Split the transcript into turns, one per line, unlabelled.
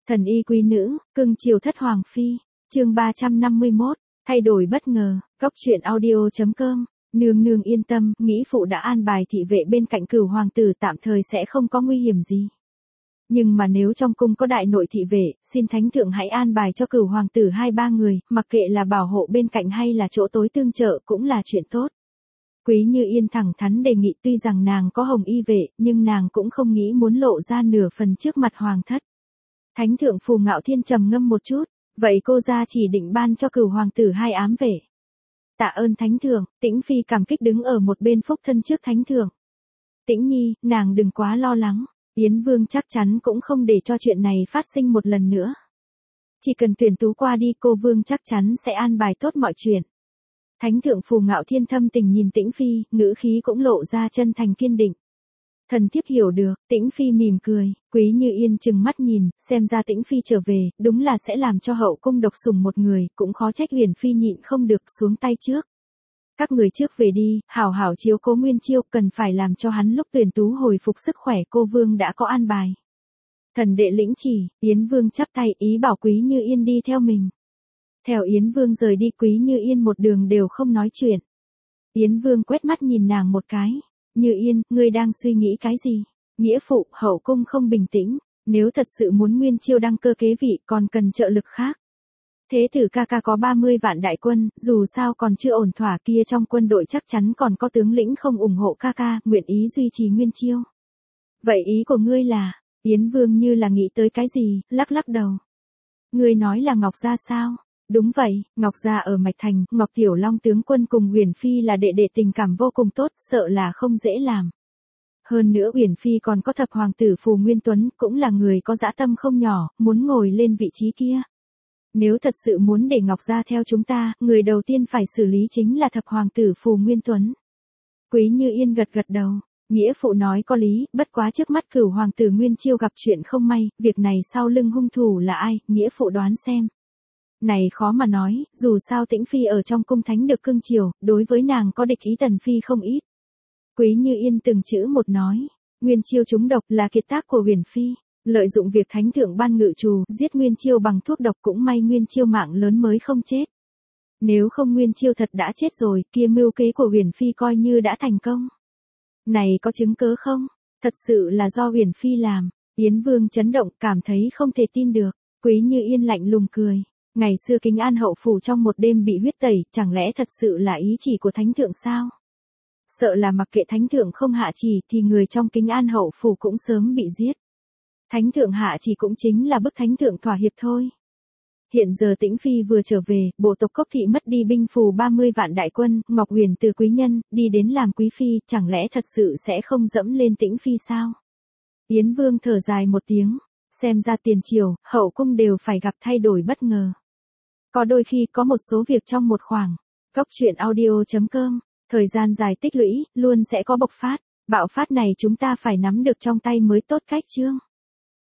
Thần y quý nữ, cưng chiều thất hoàng phi, chương 351, thay đổi bất ngờ, góc truyện audio.com, nương nương yên tâm, nghĩ phụ đã an bài thị vệ bên cạnh Cửu hoàng tử tạm thời sẽ không có nguy hiểm gì. Nhưng mà nếu trong cung có đại nội thị vệ, xin thánh thượng hãy an bài cho Cửu hoàng tử 2-3 người, mặc kệ là bảo hộ bên cạnh hay là chỗ tối tương trợ cũng là chuyện tốt. Quý Như Yên thẳng thắn đề nghị, tuy rằng nàng có hồng y vệ, nhưng nàng cũng không nghĩ muốn lộ ra nửa phần trước mặt hoàng thất. Thánh thượng Phù Ngạo Thiên trầm ngâm một chút, vậy cô ra chỉ định ban cho Cửu hoàng tử 2 ám vệ. Tạ ơn thánh thượng, Tĩnh Phi cảm kích đứng ở một bên phúc thân trước thánh thượng. Tĩnh Nhi, nàng đừng quá lo lắng, Yến Vương chắc chắn cũng không để cho chuyện này phát sinh một lần nữa. Chỉ cần tuyển tú qua đi, cô Vương chắc chắn sẽ an bài tốt mọi chuyện. Thánh thượng Phù Ngạo Thiên thâm tình nhìn Tĩnh Phi, ngữ khí cũng lộ ra chân thành kiên định. Thần thiếp hiểu được, Tĩnh Phi mỉm cười, Quý Như Yên trừng mắt nhìn, xem ra Tĩnh Phi trở về, đúng là sẽ làm cho hậu cung độc sủng một người, cũng khó trách Huyền Phi nhịn không được xuống tay trước. Các người trước về đi, hảo hảo chiếu cố Nguyên Chiêu, cần phải làm cho hắn lúc tuyển tú hồi phục sức khỏe, cô Vương đã có an bài. Thần đệ lĩnh chỉ, Yến Vương chắp tay ý bảo Quý Như Yên đi theo mình. Theo Yến Vương rời đi, Quý Như Yên một đường đều không nói chuyện. Yến Vương quét mắt nhìn nàng một cái. Như Yên, ngươi đang suy nghĩ cái gì? Nghĩa phụ, hậu cung không bình tĩnh, nếu thật sự muốn Nguyên Chiêu đăng cơ kế vị còn cần trợ lực khác. Thế tử ca ca có 30 vạn đại quân, dù sao còn chưa ổn thỏa, kia trong quân đội chắc chắn còn có tướng lĩnh không ủng hộ ca ca, nguyện ý duy trì Nguyên Chiêu. Vậy ý của ngươi là, Yến Vương như là nghĩ tới cái gì, lắc lắc đầu. Ngươi nói là Ngọc Gia sao? Đúng vậy, Ngọc Gia ở Mạch Thành, Ngọc Tiểu Long tướng quân cùng Uyển Phi là đệ đệ tình cảm vô cùng tốt, sợ là không dễ làm. Hơn nữa Uyển Phi còn có thập hoàng tử Phù Nguyên Tuấn, cũng là người có dã tâm không nhỏ, muốn ngồi lên vị trí kia. Nếu thật sự muốn để Ngọc Gia theo chúng ta, người đầu tiên phải xử lý chính là thập hoàng tử Phù Nguyên Tuấn. Quý Như Yên gật gật đầu, nghĩa phụ nói có lý, bất quá trước mắt Cửu hoàng tử Nguyên Chiêu gặp chuyện không may, việc này sau lưng hung thủ là ai, nghĩa phụ đoán xem. Này khó mà nói, dù sao Tĩnh Phi ở trong cung thánh được cưng chiều, đối với nàng có địch ý Tần Phi không ít. Quý Như Yên từng chữ một nói, Nguyên Chiêu trúng độc là kiệt tác của Huyền Phi, lợi dụng việc thánh thượng ban ngự trù, giết Nguyên Chiêu bằng thuốc độc, cũng may Nguyên Chiêu mạng lớn mới không chết. Nếu không Nguyên Chiêu thật đã chết rồi, kia mưu kế của Huyền Phi coi như đã thành công. Này có chứng cớ không? Thật sự là do Huyền Phi làm. Yến Vương chấn động, cảm thấy không thể tin được. Quý Như Yên lạnh lùng cười. Ngày xưa Kính An hậu phủ trong một đêm bị huyết tẩy, chẳng lẽ thật sự là ý chỉ của thánh thượng sao? Sợ là mặc kệ thánh thượng không hạ chỉ thì người trong Kính An hậu phủ cũng sớm bị giết. Thánh thượng hạ chỉ cũng chính là bức thánh thượng thỏa hiệp thôi. Hiện giờ Tĩnh Phi vừa trở về, bộ tộc Cốc Thị mất đi binh phù 30 vạn đại quân, Ngọc Huyền từ quý nhân, đi đến làm quý phi, chẳng lẽ thật sự sẽ không dẫm lên Tĩnh Phi sao? Yến Vương thở dài một tiếng, xem ra tiền triều, hậu cung đều phải gặp thay đổi bất ngờ. Có đôi khi có một số việc trong một khoảng, góc truyện audio.com, thời gian dài tích lũy, luôn sẽ có bộc phát, bạo phát này chúng ta phải nắm được trong tay mới tốt cách chương.